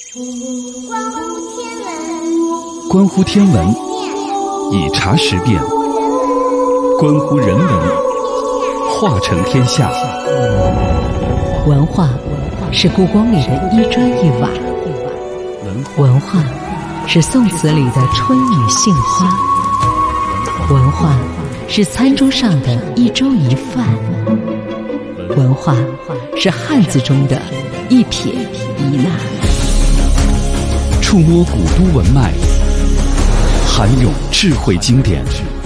关乎天文，以茶识变；关乎人文，化成天下。 文化是故宫里的一砖一瓦，文化是宋词里的春雨杏花，文化是餐桌上的一粥一饭，文化是汉字中的一撇一捺。 触摸古都文脉，涵咏智慧经典，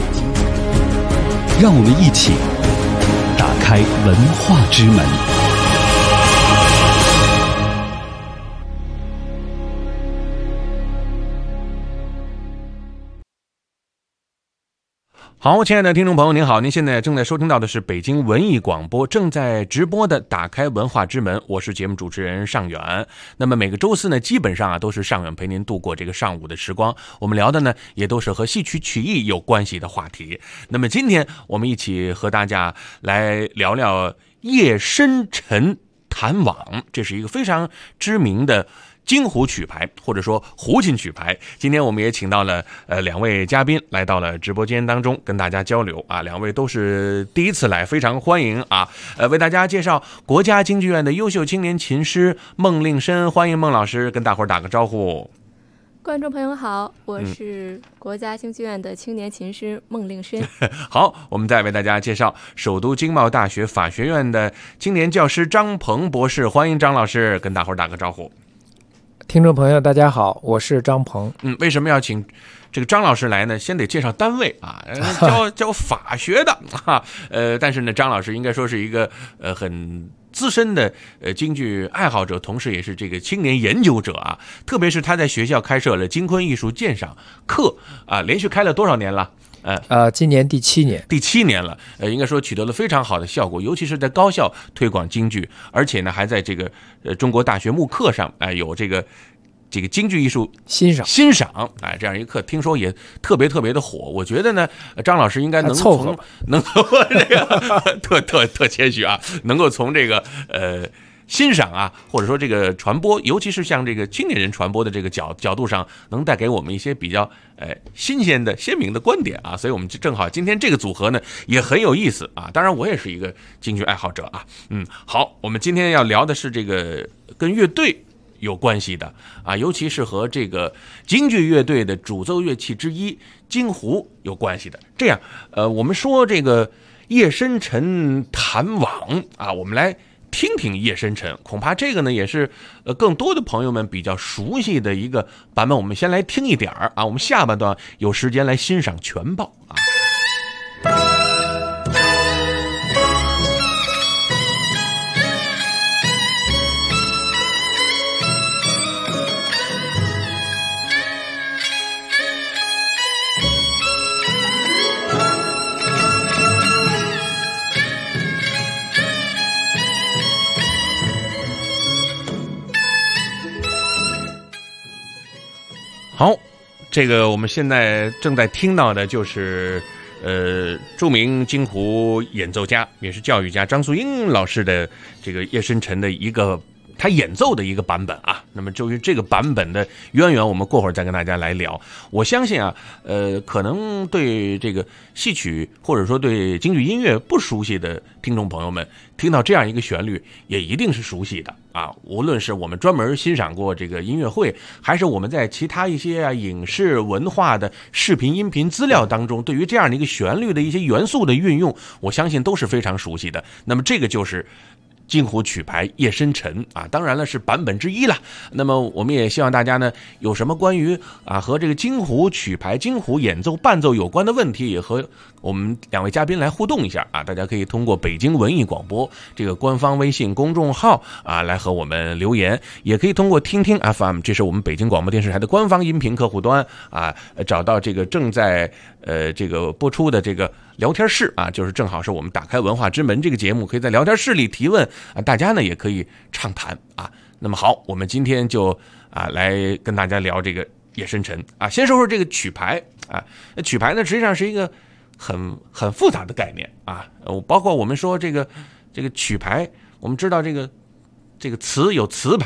让我们一起打开文化之门。 好，亲爱的听众朋友您好，您现在正在收听到的是北京文艺广播正在直播的打开文化之门，我是节目主持人尚远。那么每个周四呢，基本上都是尚远陪您度过这个上午的时光，我们聊的呢也都是和戏曲曲艺有关系的话题。那么今天我们一起和大家来聊聊夜深沉弹网，这是一个非常知名的京胡曲牌，或者说胡琴曲牌。今天我们也请到了两位嘉宾来到了直播间当中跟大家交流啊，两位都是第一次来，非常欢迎啊。为大家介绍国家京剧院的优秀青年琴师孟令申，欢迎孟老师跟大伙儿打个招呼。 观众朋友好，我是国家京剧院的青年琴师孟令申。 好，我们再为大家介绍首都经贸大学法学院的青年教师张鹏博士，欢迎张老师跟大伙儿打个招呼。 听众朋友大家好，我是张鹏。 为什么要请这个张老师来呢？先得介绍单位啊，教法学的啊，但是呢，张老师应该说是一个很资深的京剧爱好者，同时也是这个青年研究者啊。特别是他在学校开设了京昆艺术鉴赏课啊，连续开了多少年了？ 今年第7年了，应该说取得了非常好的效果，尤其是在高校推广京剧，而且呢还在这个中国大学慕课上有这个京剧艺术欣赏这样一个课，听说也特别的火。我觉得呢，张老师应该能从这个特谦虚啊，能够从这个欣赏啊，或者说这个传播，尤其是像这个青年人传播的这个角度上，能带给我们一些比较新鲜的鲜明的观点啊，所以我们正好今天这个组合呢也很有意思啊。当然我也是一个京剧爱好者啊。好，我们今天要聊的是这个跟乐队有关系的啊，尤其是和这个京剧乐队的主奏乐器之一京胡有关系的。这样我们说这个夜深沉弹网啊，我们来听听夜深沉，恐怕这个呢也是更多的朋友们比较熟悉的一个版本。我们先来听一点啊，我们下半段有时间来欣赏全报啊。好，这个我们现在正在听到的就是著名京胡演奏家也是教育家张素英老师的这个夜深沉的一个他演奏的一个版本啊。那么至于这个版本的渊源，我们过会儿再跟大家来聊。我相信啊，可能对这个戏曲或者说对京剧音乐不熟悉的听众朋友们，听到这样一个旋律也一定是熟悉的啊。无论是我们专门欣赏过这个音乐会，还是我们在其他一些影视文化的视频音频资料当中，对于这样的一个旋律的一些元素的运用，我相信都是非常熟悉的。那么这个就是京胡曲牌夜深沉啊，当然了是版本之一了。那么我们也希望大家呢有什么关于和这个京胡曲牌、京胡演奏伴奏有关的问题，也和我们两位嘉宾来互动一下啊。大家可以通过北京文艺广播这个官方微信公众号来和我们留言，也可以通过听听 FM， 这是我们北京广播电视台的官方音频客户端找到这个正在这个播出的这个聊天室啊，就是正好是我们打开文化之门这个节目，可以在聊天室里提问大家呢也可以畅谈啊。那么好，我们今天就来跟大家聊这个夜深沉啊。先说说这个曲牌啊，曲牌呢实际上是一个很复杂的概念啊。包括我们说这个曲牌，我们知道这个词有词牌，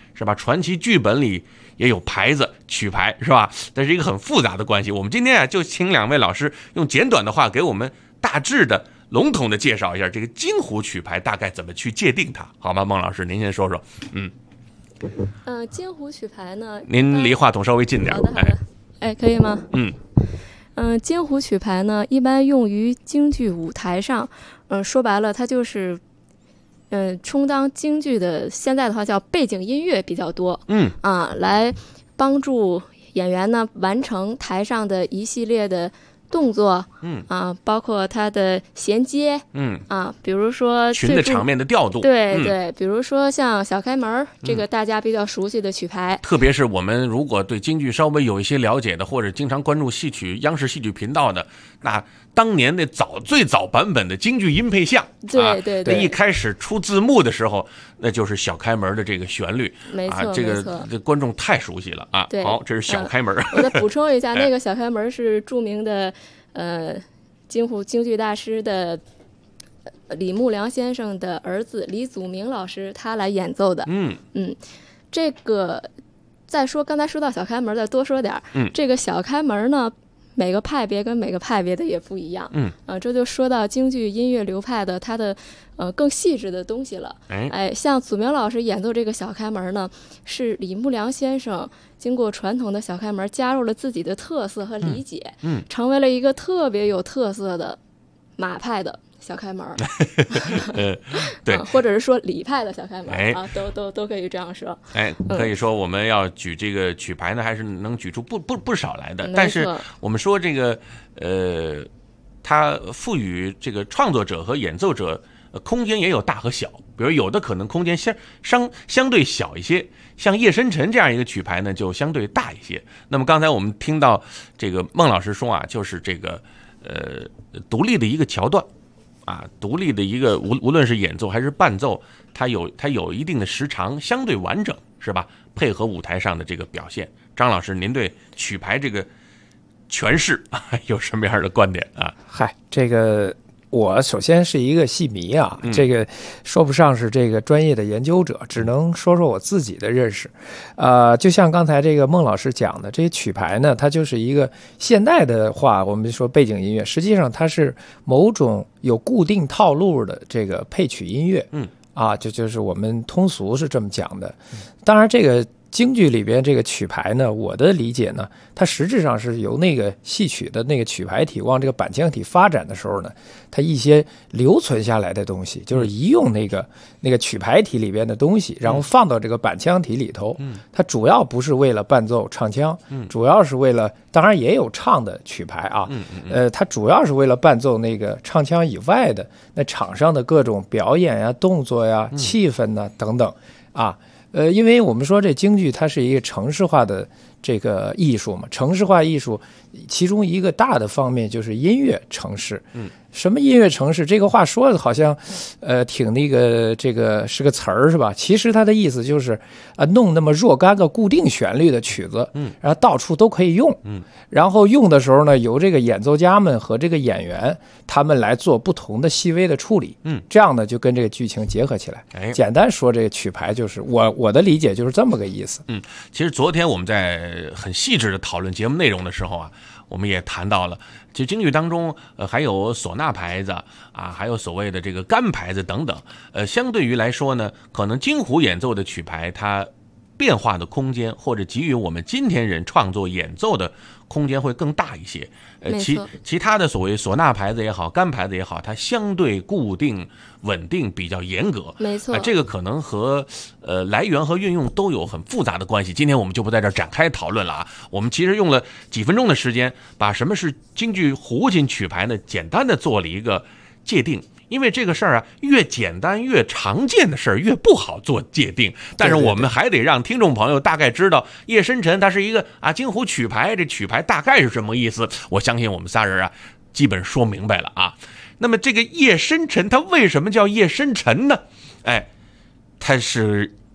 是吧？传奇剧本里也有牌子曲牌，是吧？这是一个很复杂的关系。我们今天啊，就请2位老师用简短的话给我们大致的、笼统的介绍一下这个京胡曲牌大概怎么去界定它，好吗？孟老师，您先说说。 京胡曲牌呢， 您离话筒稍微近点。 好的，可以吗？京胡曲牌呢，一般用于京剧舞台上。说白了，它就是充当京剧的，现在的话叫背景音乐比较多。来帮助演员呢完成台上的一系列的动作，包括它的衔接，比如说群的场面的调度， 对，比如说像小开门这个大家比较熟悉的曲牌， 特别是我们如果对京剧稍微有一些了解的，或者经常关注央视戏曲频道的，那当年那最早版本的京剧音配像， 对， 一开始出字幕的时候，那就是小开门的这个旋律， 没错， 这观众太熟悉了啊。好，这是小开门。 我再补充一下，那个小开门是著名的京剧大师的李木良先生的儿子李祖明老师他来演奏的。这个再说，刚才说到小开门，再多说点。这个小开门呢，每个派别跟每个派别的也不一样。这就说到京剧音乐流派的它的更细致的东西了。像祖明老师演奏这个小开门呢，是李木良先生经过传统的小开门加入了自己的特色和理解，成为了一个特别有特色的马派的小开门。 对， 或者是说李派的小开门都可以这样说。 可以说我们要举这个曲牌呢，还是能举出不少来的。但是我们说这个它赋予这个创作者和演奏者空间也有大和小，比如有的可能空间相对小一些，像夜深沉这样一个曲牌呢就相对大一些。那么刚才我们听到这个孟老师说啊，就是这个独立的一个桥段独立的一个无论是演奏还是伴奏，它有一定的时长，相对完整，是吧？配合舞台上的这个表现。张老师，您对曲牌这个诠释有什么样的观点啊？ 这个我首先是一个戏迷啊，这个说不上是这个专业的研究者，只能说说我自己的认识。就像刚才这个孟老师讲的，这些曲牌呢，它就是一个现代的话，我们说背景音乐，实际上它是某种有固定套路的这个配曲音乐。就是我们通俗是这么讲的。当然这个京剧里边这个曲牌呢，我的理解呢，它实质上是由那个戏曲的那个曲牌体往这个板腔体发展的时候呢，它一些留存下来的东西，就是移用那个曲牌体里边的东西，然后放到这个板腔体里头。它主要不是为了伴奏唱腔，主要是为了，当然也有唱的曲牌啊，它主要是为了伴奏那个唱腔以外的那场上的各种表演呀、动作呀、气氛呐等等因为我们说这京剧它是一个程式化的这个艺术嘛，程式化艺术其中一个大的方面就是音乐程式。什么音乐程式？这个话说的好像挺那个，这个是个词儿是吧？其实它的意思就是弄那么若干个固定旋律的曲子，然后到处都可以用。然后用的时候呢，由这个演奏家们和这个演员他们来做不同的细微的处理。这样呢就跟这个剧情结合起来。简单说，这个曲牌就是我的理解就是这么个意思。 其实昨天我们在很细致的讨论节目内容的时候我们也谈到了，其实京剧当中还有唢呐牌子还有所谓的这个干牌子等等。相对于来说呢，可能京胡演奏的曲牌它变化的空间，或者给予我们今天人创作演奏的空间会更大一些。其他的所谓唢呐牌子也好，干牌子也好，它相对固定稳定，比较严格。 没错， 这个可能和来源和运用都有很复杂的关系。今天我们就不在这儿展开讨论了我们其实用了几分钟的时间，把什么是京剧胡琴曲牌呢，简单的做了一个界定。因为这个事儿越简单越常见的事儿越不好做界定，但是我们还得让听众朋友大概知道夜深沉它是一个京胡曲牌，这曲牌大概是什么意思。我相信我们仨人基本说明白了那么这个夜深沉它为什么叫夜深沉呢？它是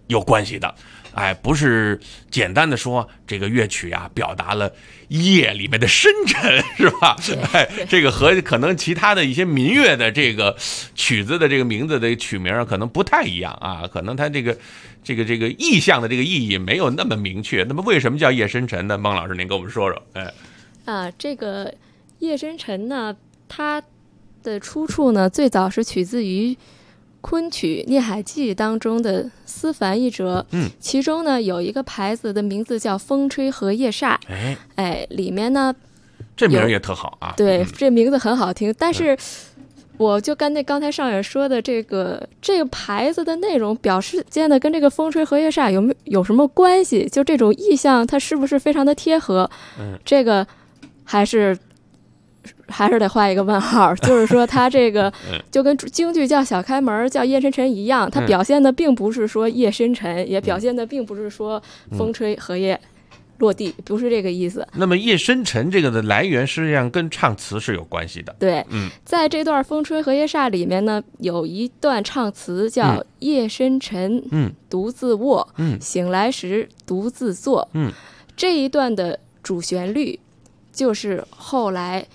有关系的。不是简单的说这个乐曲啊表达了夜里面的深沉，是吧？这个和可能其他的一些民乐的这个曲子的这个名字的取名可能不太一样啊，可能它这个意象的这个意义没有那么明确。那么为什么叫夜深沉呢？孟老师您跟我们说说。 这个夜深沉呢，它的出处呢最早是取自于昆曲《聂海记》当中的思凡一折，其中呢有一个牌子的名字叫风吹荷叶煞，里面呢这名也特好啊， 对，这名字很好听，但是我就跟那刚才上远说的这个牌子的内容表示间的跟这个风吹荷叶煞有什么关系？就这种意象它是不是非常的贴合？这个还是得画一个问号，就是说它这个就跟京剧叫小开门叫夜深沉一样，它表现的并不是说夜深沉，也表现的并不是说风吹荷叶落地，不是这个意思。 那么夜深沉这个的来源实际上跟唱词是有关系的。 对，在这段风吹荷叶煞里面呢，有一段唱词叫夜深沉，独自卧，醒来时独自坐。这一段的主旋律就是后来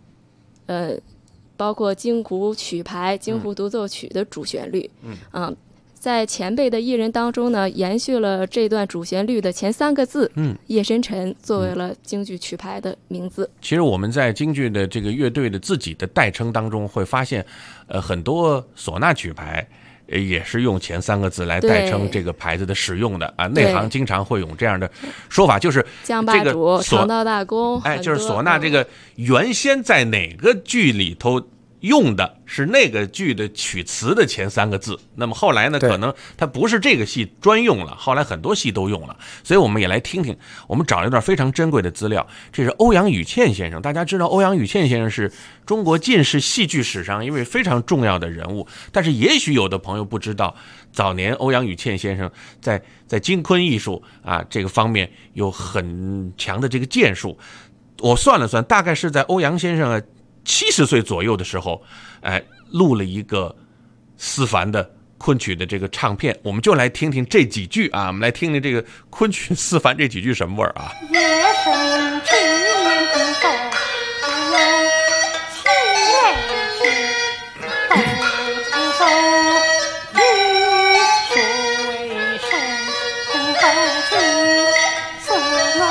包括京胡曲牌、京胡独奏曲的主旋律。在前辈的艺人当中呢，延续了这段主旋律的前3个字，夜深沉作为了京剧曲牌的名字。 其实我们在京剧的这个乐队的自己的代称当中会发现，很多唢呐曲牌也是用前3个字来代称这个牌子的使用的啊。内行经常会用这样的说法，就是江霸主、长道大公， 就是唢呐这个原先在哪个剧里头用的是那个剧的曲词的前3个字，那么后来呢，可能它不是这个戏专用了，后来很多戏都用了，所以我们也来听听。我们找了一段非常珍贵的资料，这是欧阳予倩先生。大家知道欧阳予倩先生是中国近世戏剧史上一位非常重要的人物，但是也许有的朋友不知道，早年欧阳予倩先生在京昆艺术这个方面有很强的这个建树。我算了算，大概是在欧阳先生70岁左右的时候，录了一个思凡的昆曲的这个唱片，我们就来听听这几句啊，我们来听听这个昆曲思凡这几句什么味儿啊？ 夜深沉独奏，只有七言曲，斗自奏，欲说为深，苦后记，似浓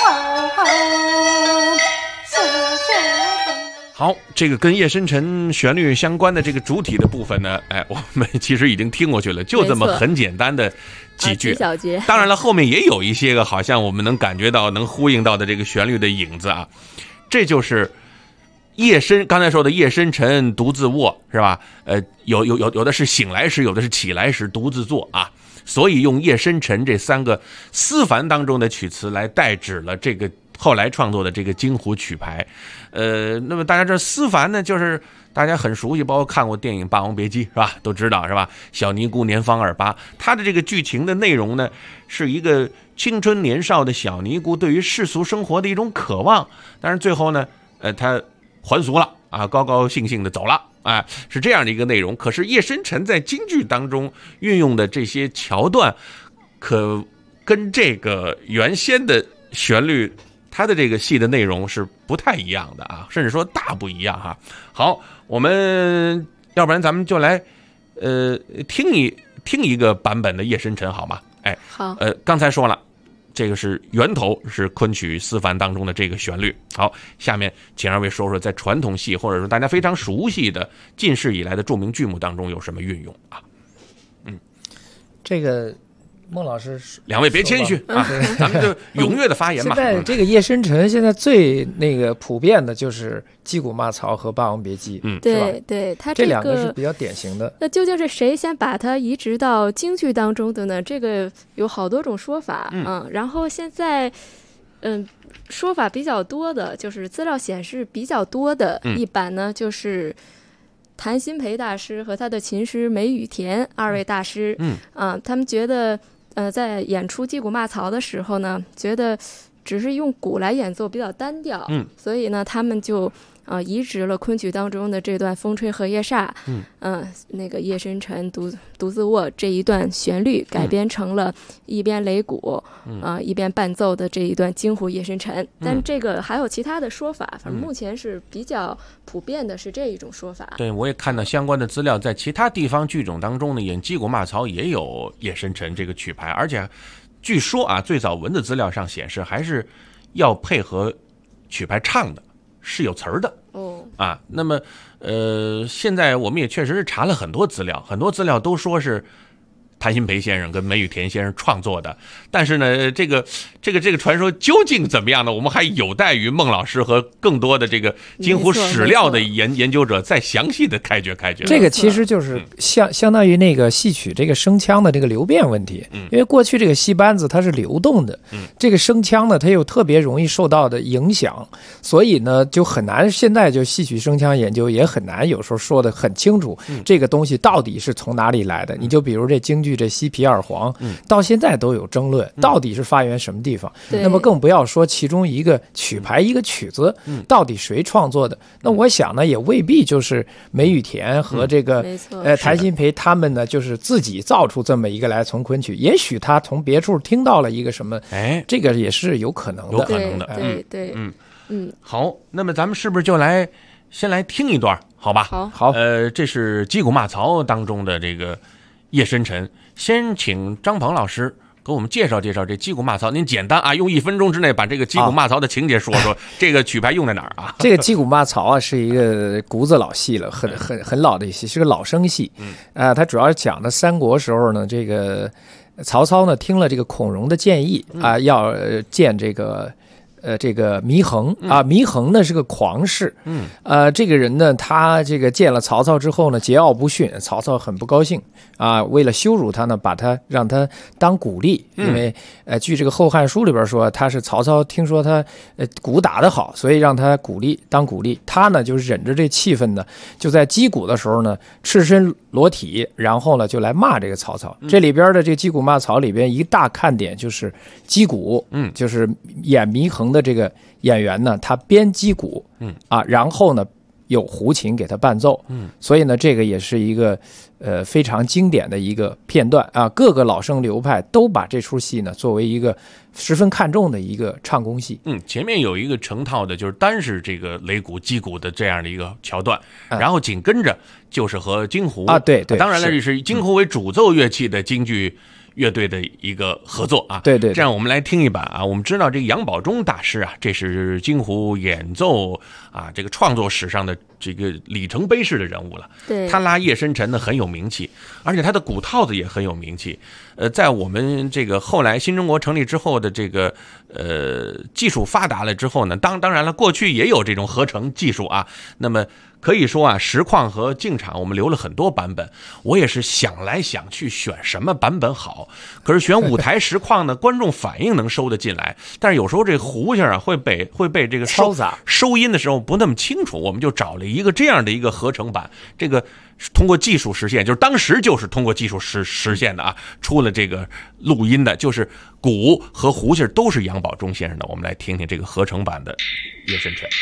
似绝。 好，这个跟夜深沉旋律相关的这个主体的部分呢，我们其实已经听过去了，就这么很简单的几句。 小节。 当然了，后面也有一些个好像我们能感觉到、能呼应到的这个旋律的影子啊。这就是夜深，刚才说的夜深沉独自卧，是吧？有的是醒来时，有的是起来时独自坐啊。所以用夜深沉这3个思凡当中的曲词来代指了这个后来创作的这个京胡曲牌。那么大家这思凡呢，就是大家很熟悉，包括看过电影《霸王别姬》是吧，都知道是吧？小尼姑年方28，它的这个剧情的内容呢，是一个青春年少的小尼姑对于世俗生活的一种渴望，但是最后呢，她还俗了啊，高高兴兴的走了。是这样的一个内容。可是夜深沉在京剧当中运用的这些桥段，可跟这个原先的旋律，它的这个戏的内容是不太一样的啊，甚至说大不一样哈。好，我们要不然咱们就来听一个版本的夜深沉好吗？ 好。 刚才说了，这个是源头是昆曲思凡当中的这个旋律。好，下面请二位说说在传统戏或者说大家非常熟悉的近世以来的著名剧目当中有什么运用啊？ 这个孟老师， 两位别谦虚啊，咱们就踊跃的发言嘛。 现在这个夜深沉，现在最普遍的就是击鼓骂曹和霸王别姬， 对对，它这2个是比较典型的。 那究竟是谁先把它移植到京剧当中的呢？这个有好多种说法，然后现在，说法比较多的，就是资料显示比较多的一版呢，就是谭鑫培大师和他的琴师梅雨田2位大师，他们觉得。在演出击鼓骂曹的时候呢，觉得只是用鼓来演奏比较单调，所以呢，他们就移植了昆曲当中的这段风吹荷叶煞，那个夜深沉独自卧这一段旋律，改编成了一边擂鼓一边伴奏的这一段京胡夜深沉。但这个还有其他的说法，反正目前是比较普遍的是这一种说法。 对，我也看到相关的资料，在其他地方剧种当中呢，演击鼓骂曹也有夜深沉这个曲牌，而且据说啊，最早文字资料上显示还是要配合曲牌唱的，是有词儿的。那么现在我们也确实是查了很多资料，很多资料都说是谭鑫培先生跟梅雨田先生创作的，但是呢，这个传说究竟怎么样呢？我们还有待于孟老师和更多的这个京胡史料的研究者再详细的开掘。 这个其实就是相当于那个戏曲这个声腔的这个流变问题，因为过去这个戏班子它是流动的，这个声腔呢它又特别容易受到的影响，所以呢就很难。现在就戏曲声腔研究也很难，有时候说的很清楚，这个东西到底是从哪里来的。你就比如这京剧这西皮二黄，到现在都有争论，到底是发源什么地方？那么更不要说其中一个曲牌一个曲子，到底谁创作的？那我想呢，也未必就是梅雨田和这个谭鑫培他们呢，就是自己造出这么一个来从昆曲，也许他从别处听到了一个什么，这个也是有可能的， 有可能的。 对， 好，那么咱们是不是就先来听一段，好吧？ 好， 这是击鼓骂曹当中的这个夜深沉，先请张鹏老师给我们介绍介绍这击鼓骂曹。您简单啊，用1分钟之内把这个击鼓骂曹的情节说说，这个曲牌用在哪儿啊？ 这个击鼓骂曹啊，是一个古子老戏了，很老的戏，是个老生戏。它主要讲的三国时候呢，这个曹操呢听了这个孔融的建议啊，要建这个祢衡啊，祢衡呢是个狂士，这个人呢，他这个见了曹操之后呢，桀骜不驯，曹操很不高兴啊，为了羞辱他呢，让他当鼓吏，因为据这个《后汉书》里边说，他是曹操听说他鼓打得好，所以让他当鼓吏。他呢就忍着这气氛呢，就在击鼓的时候呢，赤身裸体，然后呢就来骂这个曹操。这里边的这个击鼓骂曹里边一大看点就是击鼓，就是演祢衡的这个演员呢，他边击鼓，然后呢有胡琴给他伴奏，所以呢这个也是一个非常经典的一个片段啊。各个老生流派都把这出戏呢作为一个十分看重的一个唱功戏。 前面有一个成套的，就是单是这个擂鼓击鼓的这样的一个桥段，然后紧跟着就是和京胡啊，对， 当然了，这是京胡为主奏乐器的京剧乐队的一个合作啊， 对， 这样我们来听一版啊。我们知道这个杨宝忠大师啊，这是京胡演奏啊这个创作史上的这个里程碑式的人物了。 对， 他拉夜深沉呢很有名气，而且他的鼓套子也很有名气。在我们这个后来新中国成立之后的这个技术发达了之后呢，当然了，过去也有这种合成技术啊。那么可以说啊，实况和净场我们留了很多版本，我也是想来想去选什么版本好。可是选舞台实况呢，观众反应能收得进来，但是有时候这胡琴啊会被这个嘈杂收音的时候不那么清楚，我们就找了一个这样的一个合成版，这个通过技术实现，就是当时就是通过技术实现的啊，出了这个录音的，就是鼓和胡琴都是杨宝忠先生的。我们来听听这个合成版的夜深沉。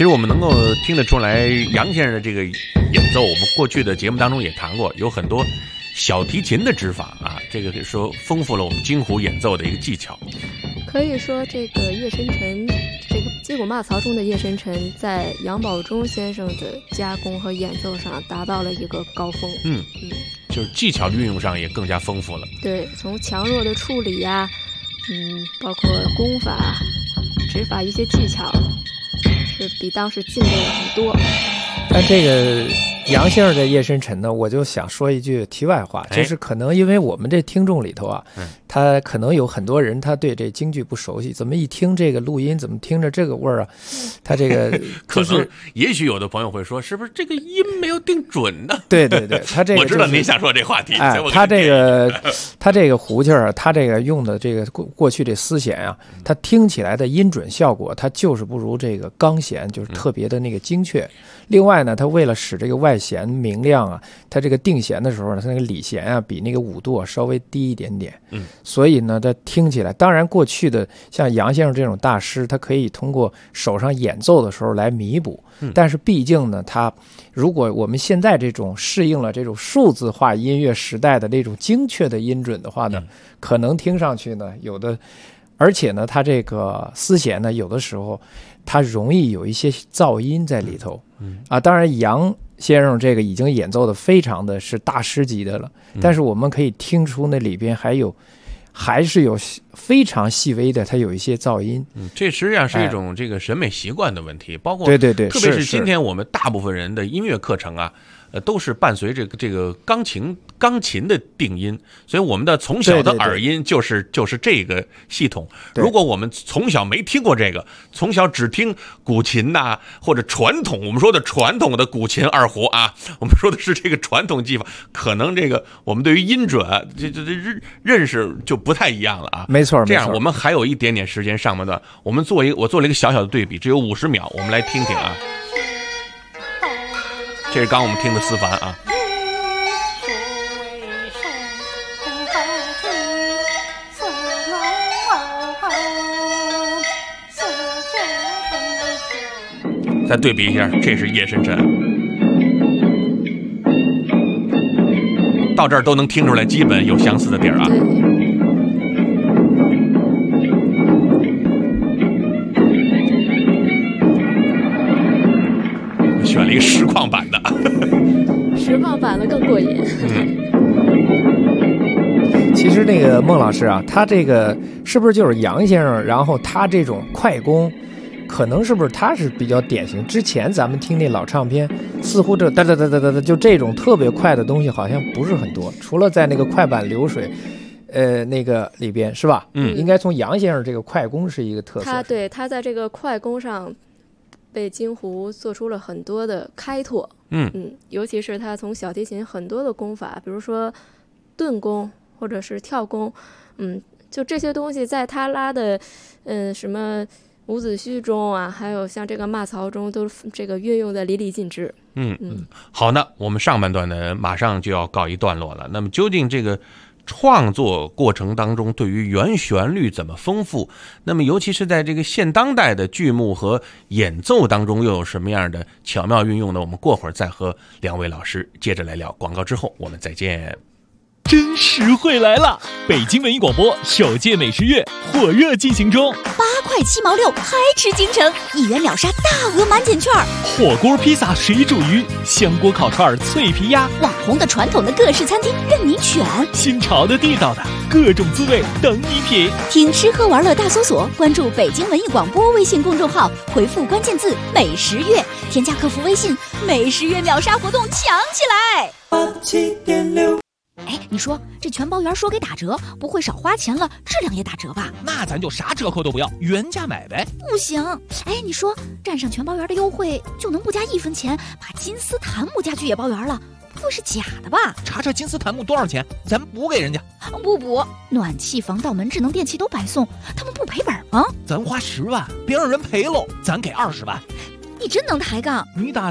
实我们能够听得出来，杨先生的这个演奏，我们过去的节目当中也谈过，有很多小提琴的指法啊，这个说丰富了我们京胡演奏的一个技巧。 可以说，这个叶深沉，这个击鼓骂曹中的叶深沉，在杨宝忠先生的加工和演奏上达到了一个高峰。 就是技巧的运用上也更加丰富了。 对，从强弱的处理呀，包括功法、指法一些技巧，是比当时进步了很多。 但这个杨先生的叶深沉呢，我就想说一句题外话，就是可能因为我们这听众里头啊，他可能有很多人他对这京剧不熟悉，怎么一听这个录音，怎么听着这个味儿啊？他这个可能也许有的朋友会说，是不是这个音没有定准呢？ 对，他这个、 我知道您想说这话题。 他这个胡琴儿，他这个用的这个过去这丝弦啊，他听起来的音准效果，他就是不如这个钢弦，就是特别的那个精确。另外呢，他为了使这个外弦明亮啊，他这个定弦的时候呢，他那个里弦啊比那个5度稍微低一点点。所以呢，他听起来，当然过去的像杨先生这种大师，他可以通过手上演奏的时候来弥补。但是毕竟呢，他如果我们现在这种适应了这种数字化音乐时代的那种精确的音准的话呢，可能听上去呢有的，而且呢，他这个丝弦呢，有的时候它容易有一些噪音在里头。当然杨先生这个已经演奏的非常的是大师级的了，但是我们可以听出那里边还是有非常细微的，它有一些噪音。 这实际上是一种这个审美习惯的问题，包括对， 特别是今天我们大部分人的音乐课程啊，都是伴随着这个钢琴的定音，所以我们的从小的耳音就是这个系统。如果我们从小没听过这个，从小只听古琴呐，或者传统，我们说的传统的古琴二胡啊，我们说的是这个传统技法，可能这个我们对于音准这认识就不太一样了啊。 没错。 这样我们还有一点点时间，上半段我做了一个小小的对比，只有50秒，我们来听听啊。这是刚我们听的丝凡啊。再对比一下，这是叶深沉，到这儿都能听出来，基本有相似的地儿啊。选了一个实况版的， 实况版的更过瘾。 其实那个孟老师啊，他这个是不是就是杨先生？然后他这种快攻，可能是不是他是比较典型？之前咱们听那老唱片，似乎这哒哒哒哒哒，就这种特别快的东西好像不是很多，除了在那个快板流水。那个里边是吧？应该从杨先生这个快攻是一个特色。 他在这个快攻上被京胡做出了很多的开拓。尤其是他从小提琴很多的功法，比如说顿弓或者是跳弓，就这些东西在他拉的什么伍子胥中啊，还有像这个骂曹中，都这个运用的淋漓尽致。 好，那我们上半段呢马上就要告一段落了。那么究竟这个创作过程当中对于原旋律怎么丰富，那么尤其是在这个现当代的剧目和演奏当中又有什么样的巧妙运用呢？我们过会儿再和两位老师接着来聊。广告之后我们再见。 真实惠来了！北京文艺广播首届美食月火热进行中，8 块7毛6，嗨吃京城，1元秒杀大额满减券， 火锅、披萨、水煮鱼、香锅、烤串、脆皮鸭， 网红的、传统的各式餐厅任您选， 新潮的、地道的各种滋味等你品。 听吃喝玩乐大搜索，关注北京文艺广播微信公众号，回复关键字美食月，添加客服微信，美食月秒杀活动抢起来。87.6。哎，你说这全包圆说给打折，不会少花钱了，质量也打折吧？ 那咱就啥折扣都不要，原价买呗。 不行，哎，你说占上全包圆的优惠，就能不加1分钱把金丝檀木家具也包圆了？不会是假的吧？ 查查金丝檀木多少钱，咱补给人家。 不补，暖气、防盗门、智能电器都白送，他们不赔本吗？ 咱花10万，别让人赔喽，咱给20万。 你真能抬杠！ 你打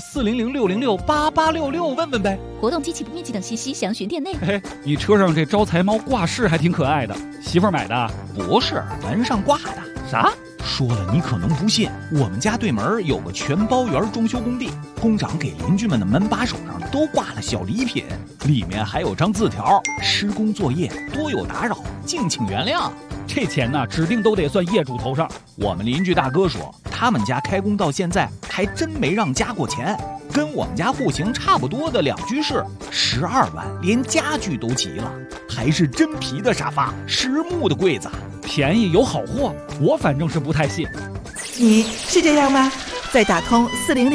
400-606-8866问问呗。 活动、机器不面积等信息详询店内。 嘿，你车上这招财猫挂饰还挺可爱的，媳妇儿买的？ 不是，门上挂的。 啥？ 说了你可能不信，我们家对门有个全包园装修工地，工长给邻居们的门把手上都挂了小礼品，里面还有张字条：施工作业多有打扰，敬请原谅。这钱呢，指定都得算业主头上。我们邻居大哥说，他们家开工到现在还真没让加过钱，跟我们家户型差不多的2居室，12万，连家具都齐了，还是真皮的沙发，实木的柜子，便宜有好货，我反正是不太信。 你是这样吗？在打通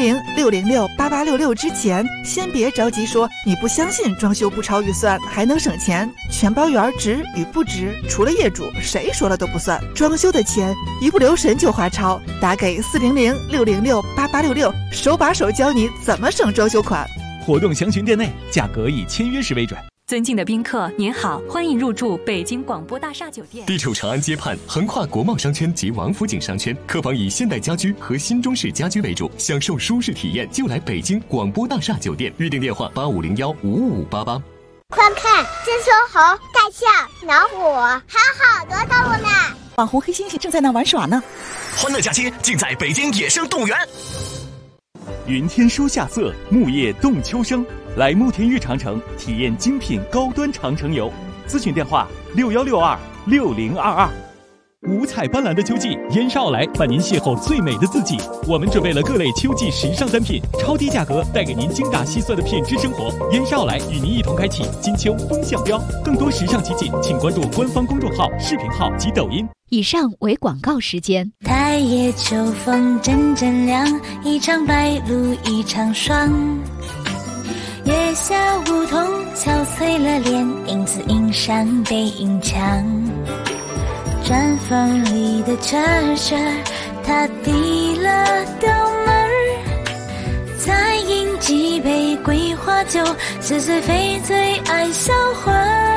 400-606-8866之前，先别着急说你不相信装修不超预算还能省钱，全包园值与不值，除了业主，谁说了都不算。装修的钱一不留神就花超，打给400-606-8866，手把手教你怎么省装修款。 活动详询店内，价格以签约时为准。 尊敬的宾客，您好，欢迎入住北京广播大厦酒店。 地处长安街畔，横跨国贸商圈及王府井商圈，客房以现代家居和新中式家居为主，享受舒适体验就来北京广播大厦酒店。预订电话8501-55588。 快看，金丝猴、大象、老虎，还有好多动物呢。 网红黑猩猩正在那玩耍呢。 欢乐假期尽在北京野生动物园。 云天说夏色，木叶动秋声。来慕田峪长城体验精品高端长城游，咨询电话61626022。五彩斑斓的秋季，燕少来伴您邂逅最美的自己。我们准备了各类秋季时尚单品，超低价格带给您精打细算的品质生活。燕少来与您一同开启金秋风向标，更多时尚奇景，请关注官方公众号、视频号及抖音。 以上为广告时间。 太夜秋风阵阵凉，一场白露一场霜。月下梧桐憔悴了脸，影子映上背影墙。毡房里的车车，他递了刀门儿，再饮几杯桂花酒，似是非最爱笑话。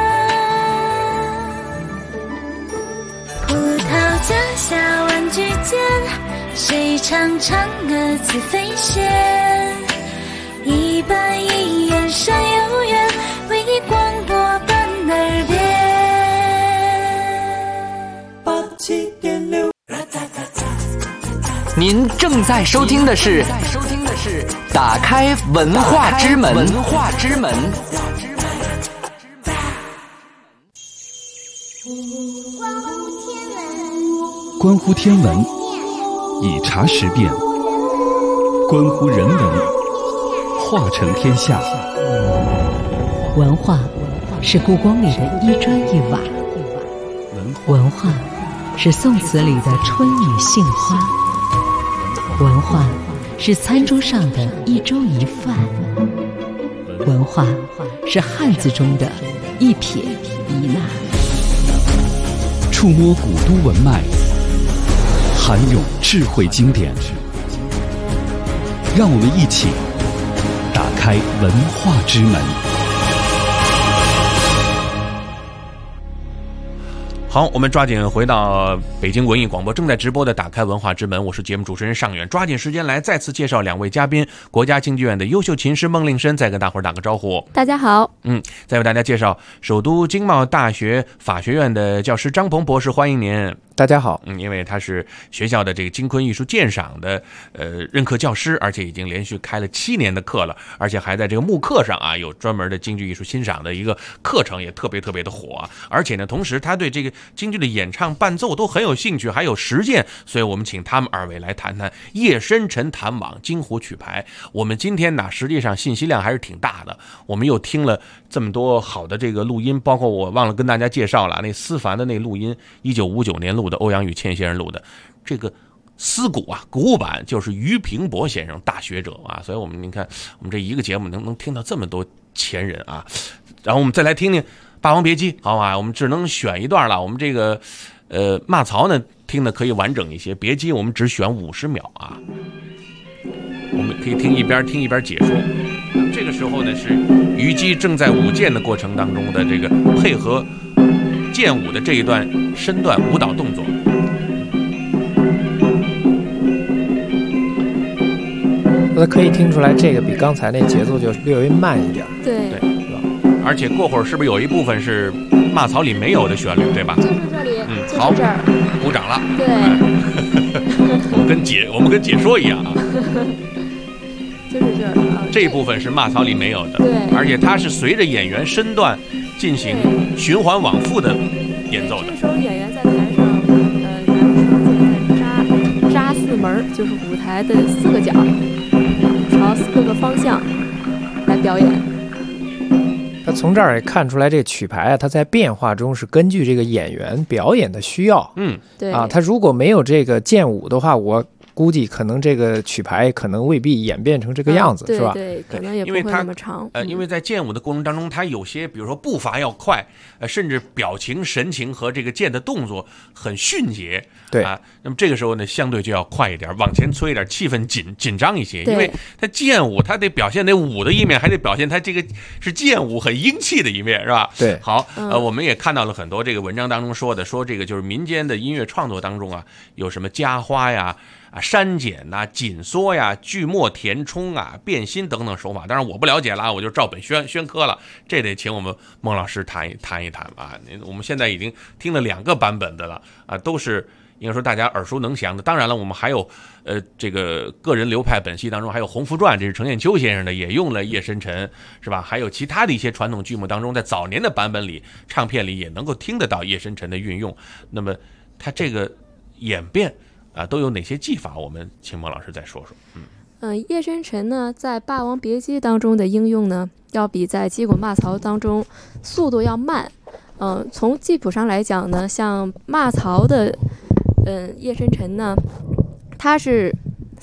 葡萄架下玩具间，谁唱嫦娥自飞仙？一板一眼山有缘，为你广播伴耳边。 87.6，您正在收听的是打开文化之门。 关乎天文，以察时变；关乎人文，化成天下。 文化是故宫里的一砖一瓦，文化是宋词里的春雨杏花，文化是餐桌上的一粥一饭，文化是汉字中的一撇一捺。 触摸古都文脉，涵涌智慧经典，让我们一起打开文化之门。 好，我们抓紧回到北京文艺广播正在直播的打开文化之门，我是节目主持人尚远，抓紧时间来再次介绍2位嘉宾，国家京剧院的优秀琴师孟令申，再跟大伙儿打个招呼。 大家好。 再为大家介绍首都经贸大学法学院的教师张鹏博士，欢迎您。 大家好。 因为他是学校的这个京昆艺术鉴赏的任课教师，而且已经连续开了7年的课了，而且还在这个慕课上啊有专门的京剧艺术欣赏的一个课程，也特别的火。而且呢，同时他对这个京剧的演唱伴奏都很有兴趣，还有实践，所以我们请他们2位来谈谈夜深沉弹网京胡曲牌。我们今天呢，实际上信息量还是挺大的，我们又听了这么多好的这个录音，包括我忘了跟大家介绍了那思凡的那录音，1959年录的，欧阳予倩先生录的。这个思古啊，古物版就是俞平伯先生，大学者啊，所以您看我们这一个节目能听到这么多前人啊。然后我们再来听听《霸王别姬》，好吧，我们只能选一段了。我们这个骂曹呢听的可以完整一些，别姬我们只选50秒啊。我们可以听一边听一边解说。这个时候呢是虞姬正在舞剑的过程当中的这个配合剑舞的这一段身段舞蹈动作。 那可以听出来，这个比刚才那节奏就略微慢一点。 对， 是吧？而且过会儿是不是有一部分是骂曹里没有的旋律，对吧？ 就是这里， 好， 这儿鼓掌了。 对。 我们跟解说一样啊。 就是这儿啊， 这一部分是骂槽里没有的， 对， 而且它是随着演员身段进行循环往复的演奏的。 这时候演员在台上，原声在扎四门，就是舞台的4个角，朝各个方向来表演。 他从这儿也看出来，这个曲牌啊，它在变化中是根据这个演员表演的需要。 对啊，他如果没有这个剑舞的话，我估计可能这个曲牌可能未必演变成这个样子，是吧？ 对，可能也不会那么长。 因为在剑舞的过程当中，它有些，比如说步伐要快，甚至表情、神情和这个剑的动作很迅捷。 对啊，那么这个时候呢，相对就要快一点，往前催一点，气氛紧张一些。因为它剑舞，它得表现那武的一面，还得表现它这个是剑舞很英气的一面，是吧？ 对。 好，我们也看到了很多这个文章当中说这个就是民间的音乐创作当中啊，有什么加花呀。删减呐、紧缩呀、锯末填充啊、变心等等手法，当然我不了解了，我就照本宣科了。这得请我们孟老师谈一谈啊。我们现在已经听了2个版本的了啊，都是应该说大家耳熟能详的。当然了，我们还有这个个人流派本系当中还有《红拂传》，这是程砚秋先生的，也用了夜深沉，是吧？还有其他的一些传统剧目当中，在早年的版本里、唱片里也能够听得到夜深沉的运用。那么它这个演变。都有哪些技法？我们请孟老师再说说。 夜深沉呢，在《霸王别姬》当中的应用呢，要比在《击鼓骂曹》当中速度要慢。从记谱上来讲呢，像骂曹的夜深沉呢，它是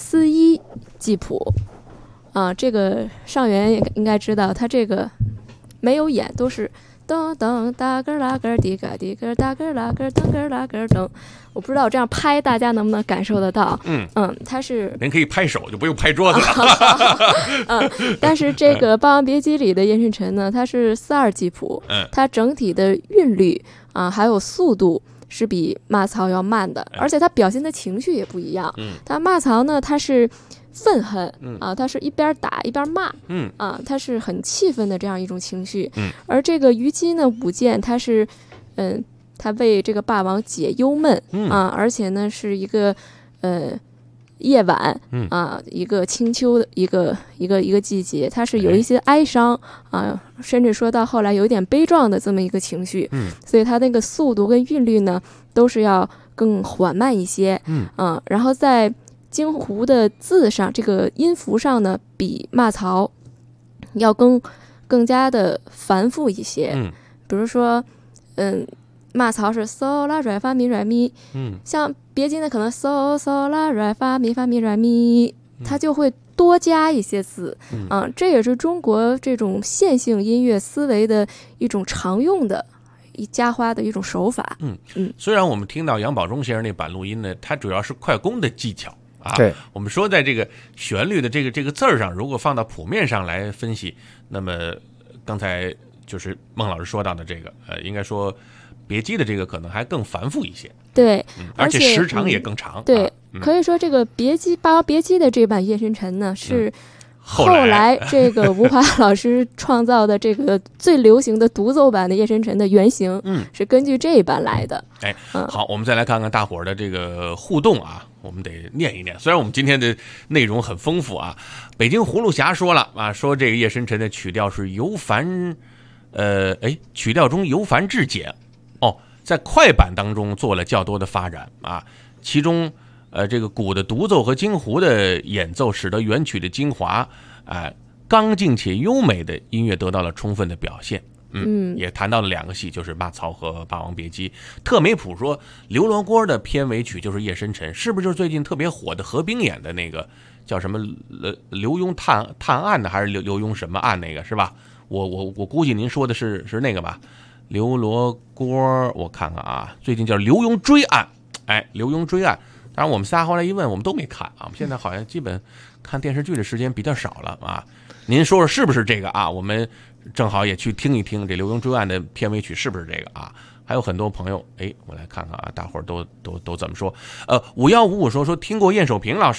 4/1记谱这个上元也应该知道，它这个没有演，都是噔噔哒个啦个滴个滴个哒个啦个噔个啦个噔。我不知道这样拍大家能不能感受得到？它是您可以拍手，就不用拍桌子了。 但是这个《霸王别姬》里的夜深沉呢，它是4/2记谱，它整体的韵律还有速度是比骂曹要慢的，而且它表现的情绪也不一样。它骂曹呢，它是愤恨它是一边打一边骂，它是很气愤的这样一种情绪。而这个虞姬呢，舞剑它是他为这个霸王解忧闷而且呢是一个夜晚一个清秋的一个季节，它是有一些哀伤甚至说到后来有一点悲壮的这么一个情绪。所以它那个速度跟韵律呢都是要更缓慢一些。然后在京胡的字上，这个音符上呢，比骂曹要更加的繁复一些。比如说骂曹是嗦啦瑞发咪瑞咪，像别姬呢可能嗦嗦啦瑞发咪瑞咪，它就会多加一些字。这也是中国这种线性音乐思维的一种常用的加花的一种手法。 虽然我们听到杨宝忠先生那版录音呢，它主要是快攻的技巧对， 我们说在这个旋律的这个字儿上，如果放到谱面上来分析，那么刚才就是孟老师说到的这个应该说别姬的这个可能还更繁复一些。 对， 而且时长也更长。 对，可以说这个霸王别姬的这版夜深沉呢是后来这个吴华老师创造的这个最流行的独奏版的夜深沉的原型，是根据这一版来的。 好，我们再来看看大伙儿的这个互动我们得念一念。虽然我们今天的内容很丰富北京葫芦侠说了说这个夜深沉的曲调是由繁，曲调中由繁至简在快板当中做了较多的发展其中这个鼓的独奏和京胡的演奏使得原曲的精华刚劲且优美的音乐得到了充分的表现。也谈到了2个戏，就是骂曹和霸王别姬。特美普说刘罗锅的片尾曲就是夜深沉，是不是就是最近特别火的何冰演的那个叫什么刘墉探案的，还是刘墉什么案那个是吧？我估计您说的是那个吧。刘罗锅我看看最近叫刘墉追案。刘墉追案，当然我们仨后来一问，我们都没看我们现在好像基本看电视剧的时间比较少了您说说是不是这个我们正好也去听一听这刘墉追案的片尾曲是不是这个还有很多朋友我来看看大伙儿都怎么说。5155说听过燕守平老师的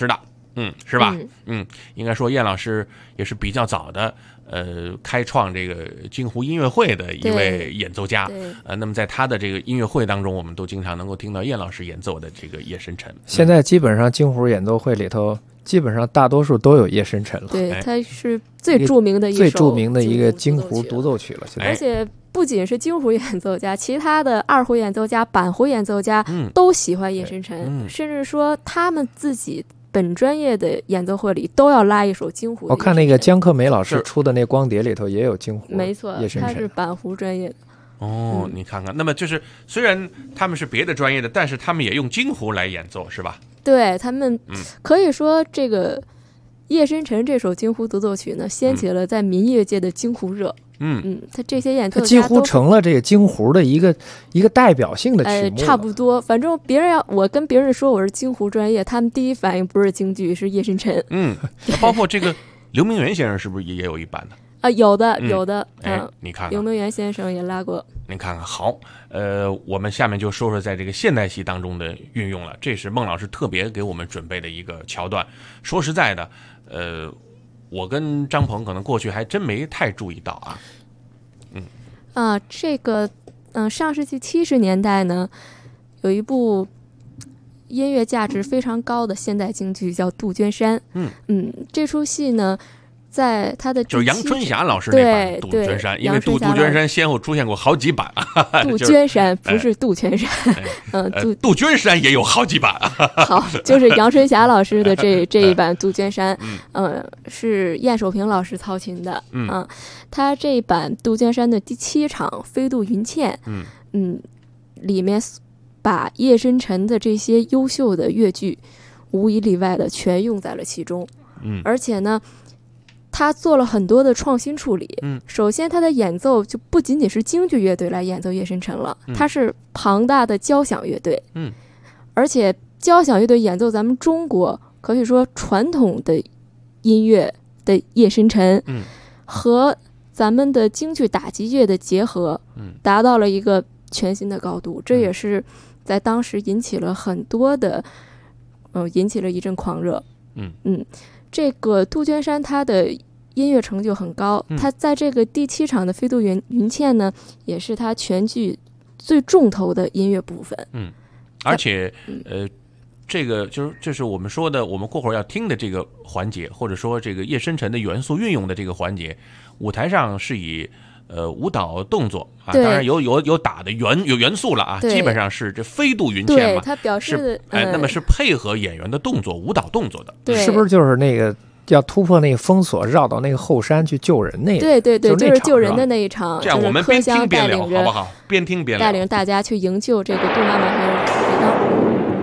是吧？应该说燕老师也是比较早的开创这个京胡音乐会的一位演奏家。那么在他的这个音乐会当中，我们都经常能够听到燕老师演奏的这个夜深沉。 现在基本上京胡演奏会里头，基本上大多数都有夜深沉了。 对，它是最著名的一个京胡独奏曲了。 而且不仅是京胡演奏家，其他的二胡演奏家、板胡演奏家都喜欢夜深沉，甚至说他们自己本专业的演奏会里都要拉一首京胡。 我看那个江克梅老师出的那光碟里头也有京胡， 没错，他是板胡专业的。 你看看，那么就是虽然他们是别的专业的，但是他们也用京胡来演奏，是吧？ 对，他们可以说这个夜深沉这首京胡独奏曲呢，掀起了在民乐界的京胡热。他这些演奏家几乎成了这个京胡的一个代表性的曲目。 差不多，反正我跟别人说我是京胡专业，他们第一反应不是京剧，是夜深沉。 包括这个刘明元先生是不是也有一版的？ 有的。 你看看刘明元先生也拉过。 你看看，好，我们下面就说说在这个现代戏当中的运用了，这是孟老师特别给我们准备的一个桥段。说实在的，我跟张鹏可能过去还真没太注意到啊。 这个上世纪70年代呢，有一部音乐价值非常高的现代京剧叫《杜鹃山》。这出戏呢，在他的就是杨春霞老师那版《杜鹃山》，因为杜鹃山先后出现过好几版。 杜鹃山不是杜鹃山， 杜鹃山也有好几版。 好，就是杨春霞老师的这一版《杜鹃山》，是晏守平老师操琴的。他这一版《杜鹃山》的第7场《飞渡云倩》，里面把夜深沉的这些优秀的乐句，无一例外的全用在了其中。而且呢，他做了很多的创新处理。首先他的演奏就不仅仅是京剧乐队来演奏夜深沉了，他是庞大的交响乐队。而且交响乐队演奏咱们中国可以说传统的音乐的夜深沉，和咱们的京剧打击乐的结合，达到了一个全新的高度。这也是在当时引起了很多的，引起了一阵狂热。这个杜鹃山它的音乐成就很高，它在这个第7场的飞渡云倩呢，也是它全剧最重头的音乐部分。 而且这是我们说的，我们过会儿要听的这个环节，或者说这个夜深沉的元素运用的这个环节，舞台上是以舞蹈动作啊，当然有打的有元素了啊，基本上是这飞渡云倩嘛， 它表示那么是配合演员的动作，舞蹈动作的， 是不是就是那个要突破那个封锁，绕到那个后山去救人那个？ 对，就是救人的那一场。 这样我们边听边聊，好不好？边听边聊， 带领大家去营救这个杜妈妈和水缸。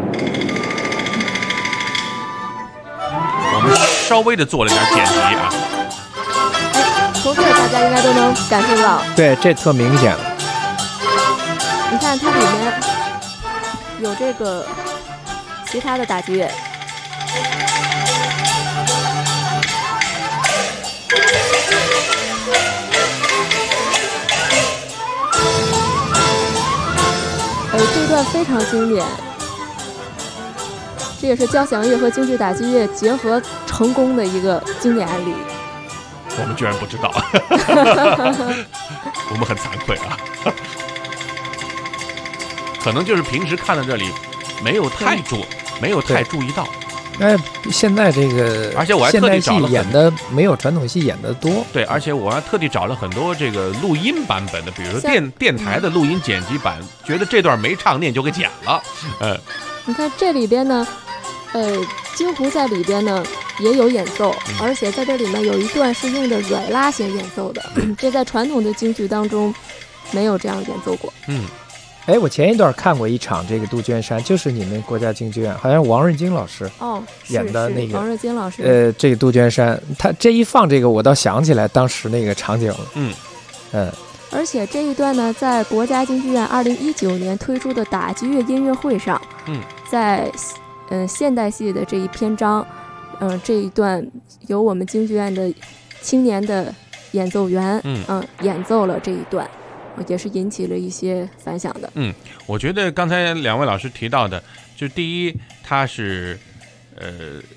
我们稍微的做了点剪辑啊。 从这大家应该都能感受到， 对，这特明显了。 你看它里面有这个其他的打击乐，这段非常经典，这也是交响乐和京剧打击乐结合成功的一个经典案例。 我们居然不知道，我们很惭愧啊。可能就是平时看到这里没有太注意到。 现在这个， 而且我还特地找了演的没有传统戏演的多。 对，而且我还特地找了很多这个录音版本的，比如说电台的录音剪辑版，觉得这段没唱念就给剪了。 你看这里边呢，京胡在里边呢也有演奏，而且在这里面有一段是用的软拉弦演奏的，这在传统的京剧当中没有这样演奏过。 我前一段看过一场这个杜鹃山，就是你们国家京剧院，好像王瑞金老师演的那个王瑞金老师。 这个杜鹃山，他这一放这个，我倒想起来当时那个场景了。 而且这一段呢，在国家京剧院2019年推出的打击乐音乐会上，在现代戏的这一篇章，这一段由我们京剧院的青年的演奏员，演奏了这一段。也是引起了一些反响的。 我觉得刚才两位老师提到的，就第一，它是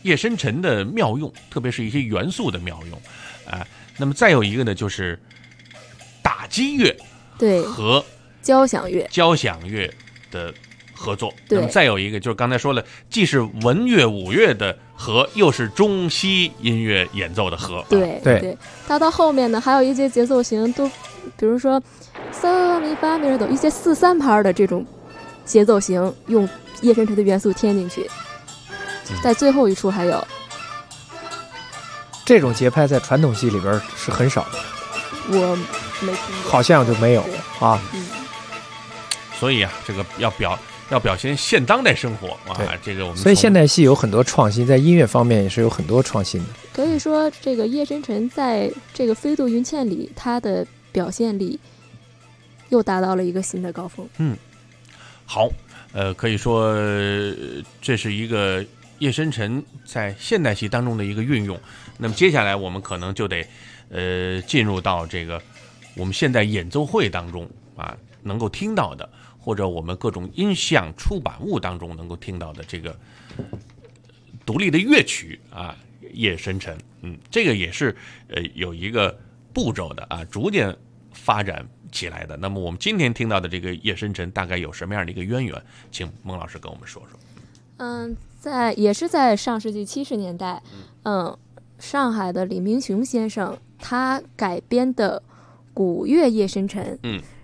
夜深沉的妙用，特别是一些元素的妙用啊。那么再有一个呢，就是打击乐对和交响乐的合作。那么再有一个就是刚才说了，既是文乐武乐的和，又是中西音乐演奏的和。 对，它到后面呢还有一些节奏型都，比如说嗦咪发咪哆一些4/3拍的这种节奏型，用夜深沉的元素添进去。在最后一处还有这种节拍，在传统戏里边是很少的， 我没听过， 好像就没有啊。 所以啊，这个要表现现当代生活啊，这个我们所以现代戏有很多创新，在音乐方面也是有很多创新的。 可以说，这个夜深沉在这个飞渡云倩里，它的表现力又达到了一个新的高峰。 好，可以说这是一个夜深沉在现代戏当中的一个运用。那么接下来我们可能就得进入到这个我们现在演奏会当中啊能够听到的，或者我们各种音像出版物当中能够听到的这个独立的乐曲啊，夜深沉。这个也是有一个步骤的啊，逐渐发展起来的。那么我们今天听到的这个夜深沉大概有什么样的一个渊源？请孟老师跟我们说说。 也是在上世纪70年代，上海的李明雄先生他改编的古乐夜深沉，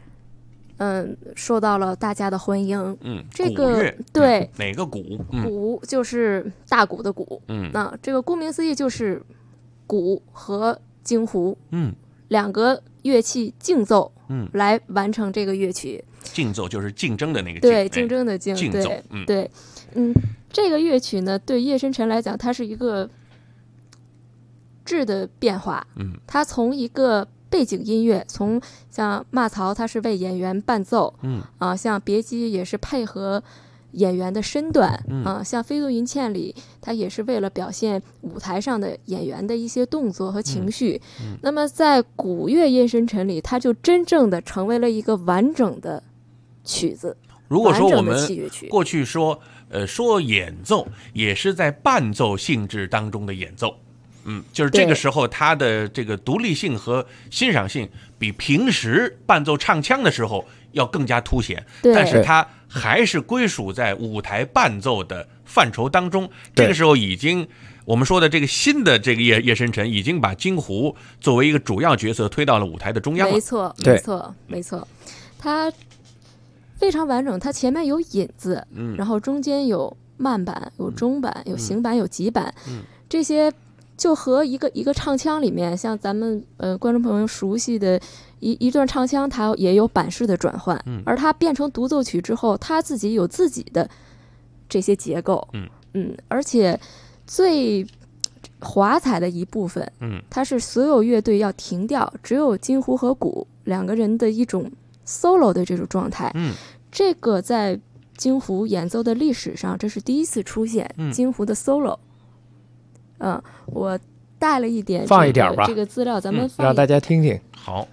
受到了大家的欢迎。这个对哪个鼓？ 鼓就是大鼓的鼓。那这个顾名思义就是鼓和京胡，两个乐器竞奏，来完成这个乐曲。 竞奏就是竞争的那个竞， 对，竞争的竞， 竞奏。 对，这个乐曲呢，对夜深沉来讲，它是一个质的变化。它从一个背景音乐，从像骂曹，它是为演员伴奏，像别姬也是配合演员的身段，像飞渡云倩里，它也是为了表现舞台上的演员的一些动作和情绪。那么在古乐夜深沉里，它就真正的成为了一个完整的曲子。 如果说我们过去说演奏，也是在伴奏性质当中的演奏。就是这个时候它的这个独立性和欣赏性比平时伴奏唱腔的时候要更加凸显，但是它还是归属在舞台伴奏的范畴当中。这个时候已经我们说的这个新的这个夜深沉已经把京胡作为一个主要角色推到了舞台的中央了。 没错，它非常完整，它前面有引子，然后中间有慢板、有中板、有行板、有急板，这些就和一个唱腔里面，像咱们观众朋友熟悉的一段唱腔，它也有板式的转换，而它变成独奏曲之后，它自己有自己的这些结构，而且最华彩的一部分，它是所有乐队要停掉，只有京胡和鼓两个人的一种 solo 的这种状态，这个在京胡演奏的历史上，这是第一次出现京胡的 solo。我带了一点放一点吧， 这个资料咱们让大家听听。 好，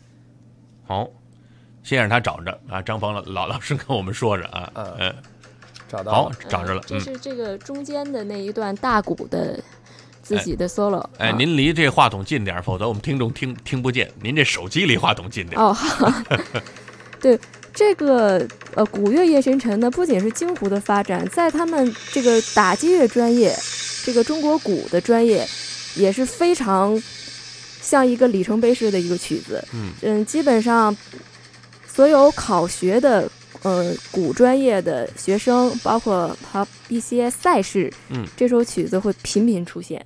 先让他找着啊，张鹏老师跟我们说着啊， 找到好，找着了。 这是这个中间的那一段大鼓的自己的 solo。 您离这话筒近点，否则我们听众听不见。您这手机离话筒近点。 对。这个古乐夜深沉呢，不仅是京胡的发展，在他们这个打击乐专业，这个中国鼓的专业，也是非常像一个里程碑式的一个曲子。基本上所有考学的鼓专业的学生，包括他一些赛事，这首曲子会频频出现。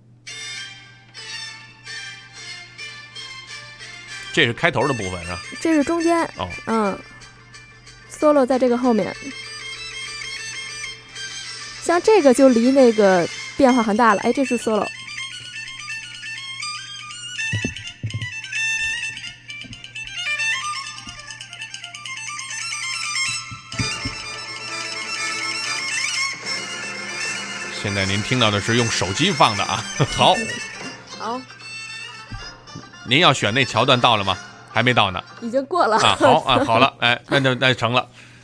这是开头的部分是吧？ 这是中间。solo 在这个后面，像这个就离那个变化很大了。这是 solo。 现在您听到的是用手机放的啊。好，您要选那桥段到了吗？还没到呢， 已经过了啊。好了，那成了。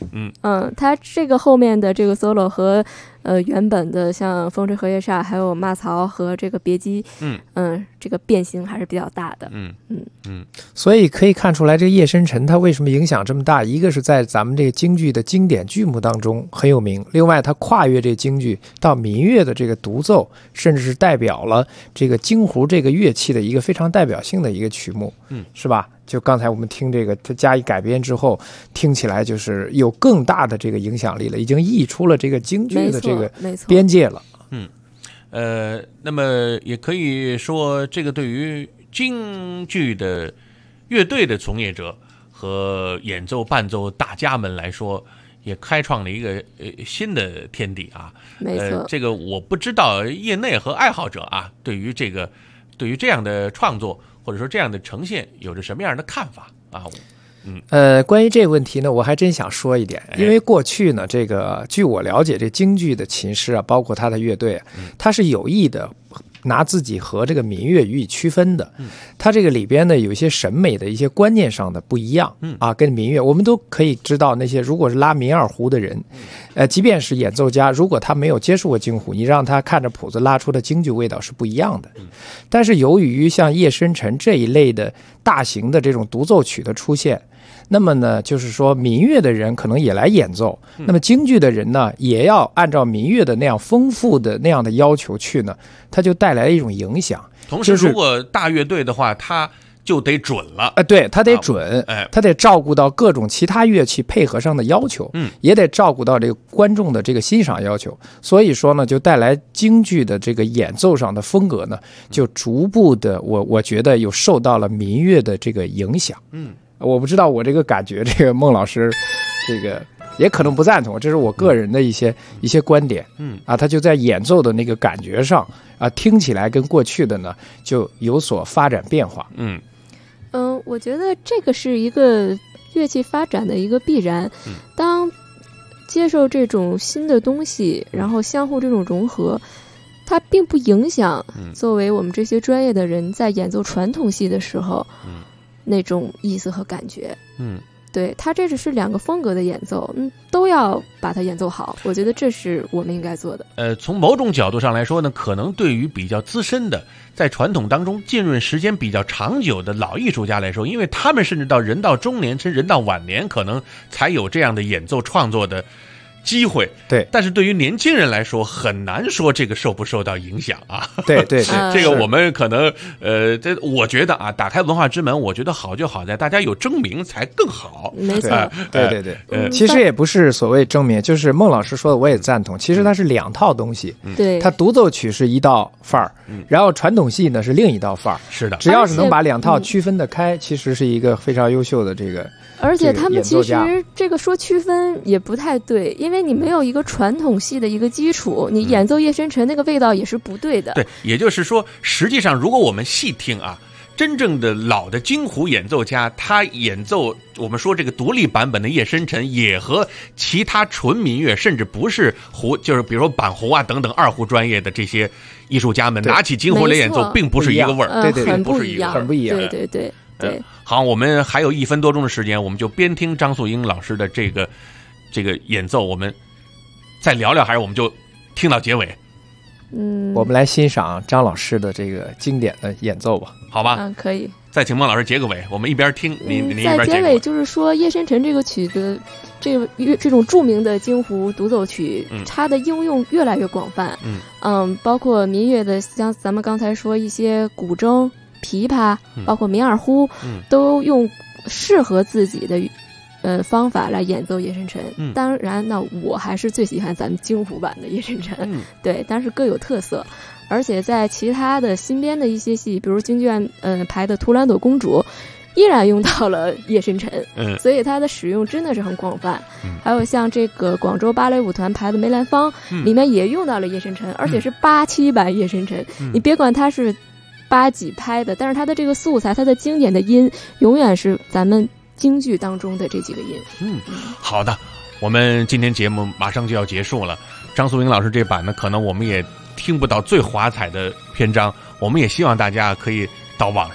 它这个后面的这个 solo 和原本的像风吹荷叶煞还有骂曹和这个别姬这个变形还是比较大的。 所以可以看出来这个夜深沉它为什么影响这么大，一个是在咱们这个京剧的经典剧目当中很有名，另外它跨越这京剧到民乐的这个独奏，甚至是代表了这个京胡这个乐器的一个非常代表性的一个曲目，是吧？就刚才我们听这个它加以改编之后，听起来就是有更大的这个影响力了，已经溢出了这个京剧的这个边界了。 那么也可以说，这个对于京剧的乐队的从业者和演奏伴奏大家们来说，也开创了一个新的天地啊。 没错， 这个我不知道业内和爱好者啊，对于这样的创作或者说这样的呈现有着什么样的看法啊？ 关于这个问题呢，我还真想说一点，因为过去呢，这个据我了解，这京剧的琴师啊，包括他的乐队啊，他是有意的拿自己和这个民乐予以区分的。他这个里边呢，有一些审美的一些观念上的不一样啊，跟民乐我们都可以知道，那些如果是拉民二胡的人，即便是演奏家，如果他没有接触过京胡，你让他看着谱子拉出的京剧味道是不一样的。但是由于像夜深沉这一类的大型的这种独奏曲的出现，那么呢，就是说民乐的人可能也来演奏，那么京剧的人呢，也要按照民乐的那样丰富的那样的要求去呢，它就带来一种影响。 同时，如果大乐队的话，它就得准了。 对，它得准，它得照顾到各种其他乐器配合上的要求，也得照顾到这个观众的这个欣赏要求。所以说呢，就带来京剧的这个演奏上的风格呢，就逐步的，我觉得有受到了民乐的这个影响。我不知道我这个感觉，这个孟老师，这个也可能不赞同，这是我个人的一些观点。他就在演奏的那个感觉上啊，听起来跟过去的呢就有所发展变化。 我觉得这个是一个乐器发展的一个必然。当接受这种新的东西，然后相互这种融合，它并不影响作为我们这些专业的人在演奏传统戏的时候那种意思和感觉。对，它这只是两个风格的演奏，都要把它演奏好，我觉得这是我们应该做的。 从某种角度上来说呢，可能对于比较资深的，在传统当中浸润时间比较长久的老艺术家来说，因为他们甚至到人到中年甚至人到晚年，可能才有这样的演奏创作的机会。 对， 但是对于年轻人来说，很难说这个受不受到影响啊。 对， 这个我们可能这我觉得啊，打开文化之门，我觉得好就好在大家有争鸣才更好。 没错， 对，其实也不是所谓争鸣，就是孟老师说的我也赞同，其实它是两套东西。 对， 它独奏曲是一道范儿，然后传统戏呢是另一道范儿。 是的， 只要是能把两套区分得开，其实是一个非常优秀的这个。 而且他们其实这个说区分也不太对，因为你没有一个传统戏的一个基础，你演奏夜深沉那个味道也是不对的。 对，也就是说，实际上如果我们细听啊，真正的老的京胡演奏家，他演奏我们说这个独立版本的夜深沉，也和其他纯民乐甚至不是胡，就是比如说板胡啊等等二胡专业的这些艺术家们拿起京胡来演奏，并不是一个味儿。 对， 很不一样， 很不一样。 对。 好，我们还有1分多钟的时间，我们就边听张素英老师的这个演奏，我们再聊聊，还是我们就听到结尾？ 我们来欣赏张老师的这个经典的演奏吧， 好吧？ 可以。 再请孟老师结个尾，我们一边听，您一边在结尾就是说，夜深沉这个曲子，这种著名的京胡独奏曲，它的应用越来越广泛。包括民乐的，像咱们刚才说一些古筝、琵琶，包括民二胡，都用适合自己的方法来演奏夜深沉。当然呢，我还是最喜欢咱们京胡版的夜深沉。对，但是各有特色。而且在其他的新编的一些戏，比如京剧院排的《图兰朵公主》，依然用到了夜深沉。所以它的使用真的是很广泛。还有像这个广州芭蕾舞团排的《梅兰芳》，里面也用到了夜深沉，而且是87版夜深沉。你别管它是8几拍的，但是它的这个素材，它的经典的音，永远是咱们京剧当中的这几个音。 好的，我们今天节目马上就要结束了。张素英老师这版呢，可能我们也听不到最华彩的篇章，我们也希望大家可以到网上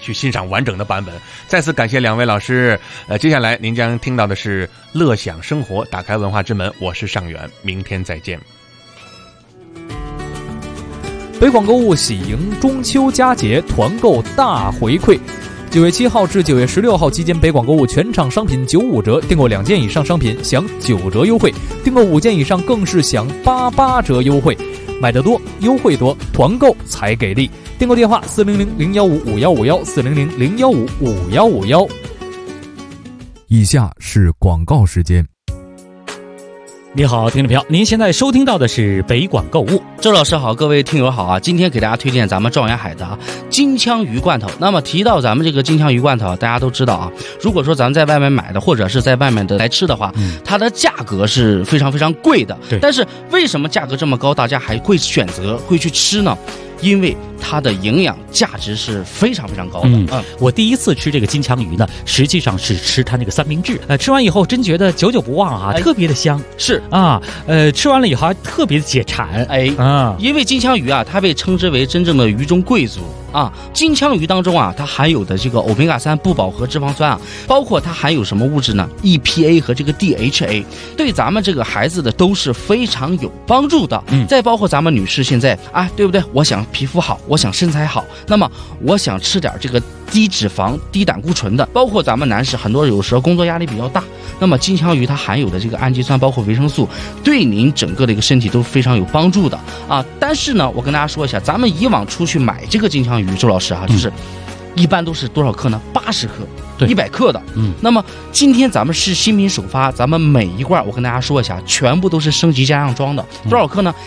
去欣赏完整的版本。再次感谢两位老师。接下来您将听到的是乐享生活，打开文化之门，我是尚远，明天再见。 北广购物喜迎中秋佳节团购大回馈，9月7号至9月16号期间，北广购物全场商品95折，订购2件以上商品享9折优惠，订购5件以上更是享88折优惠。买得多，优惠多，团购才给力。订购电话400-015-5151，400-015-5151。 以下是广告时间。 你好，听众朋友，您现在收听到的是北广购物。 周老师好，各位听友好啊！今天给大家推荐咱们状元海的金枪鱼罐头。那么提到咱们这个金枪鱼罐头，大家都知道啊，如果说咱们在外面买的，或者是在外面的来吃的话，它的价格是非常非常贵的。但是为什么价格这么高，大家还会选择会去吃呢？因为它的营养价值是非常非常高的。 我第一次吃这个金枪鱼呢，实际上是吃它那个三明治。吃完以后真觉得久久不忘啊，特别的香。 是啊，吃完了以后还特别的解馋。 因为金枪鱼啊，它被称之为真正的鱼中贵族啊。金枪鱼当中啊，它含有的这个欧米伽3不饱和脂肪酸啊，包括它含有什么物质呢 ？EPA 和这个 DHA， 对咱们这个孩子的都是非常有帮助的。再包括咱们女士现在啊，对不对？我想皮肤好，我想身材好，那么我想吃点这个低脂肪、低胆固醇的。包括咱们男士很多有时候工作压力比较大，那么金枪鱼它含有的这个氨基酸，包括维生素，对您整个的一个身体都非常有帮助的啊。但是呢，我跟大家说一下，咱们以往出去买这个金枪鱼，周老师啊，就是一般都是多少克呢？80克。100克的，那么今天咱们是新品首发，咱们每一罐我跟大家说一下，全部都是升级加上装的，多少克呢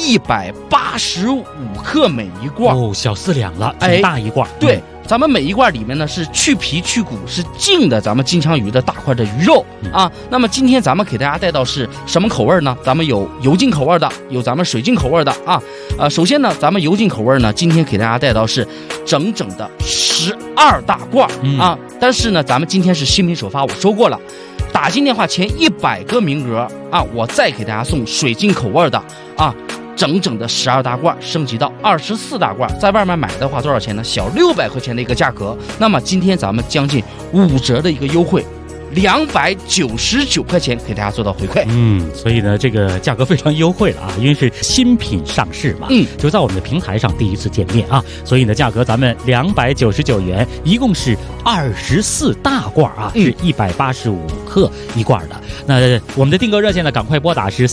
？185克每一罐， 小4两了，挺大一罐。 对，咱们每一罐里面呢是去皮去骨，是净的咱们金枪鱼的大块的鱼肉啊。那么今天咱们给大家带到是什么口味呢？咱们有油浸口味的，有咱们水浸口味的啊。首先呢，咱们油浸口味呢，今天给大家带到是整整的12大罐啊。但是呢，咱们今天是新品首发，我说过了，打进电话前100个名额啊，我再给大家送水浸口味的啊。整整的12大罐升级到24大罐，在外面买的话多少钱呢？小600块钱的一个价格。那么今天咱们将近5折的一个优惠，299块钱给大家做到回馈。 所以呢，这个价格非常优惠了啊，因为是新品上市嘛，就在我们的平台上第一次见面啊，所以呢，价格咱们299元，一共是24大罐啊，是185克一罐的。那我们的订购热线呢，赶快拨打是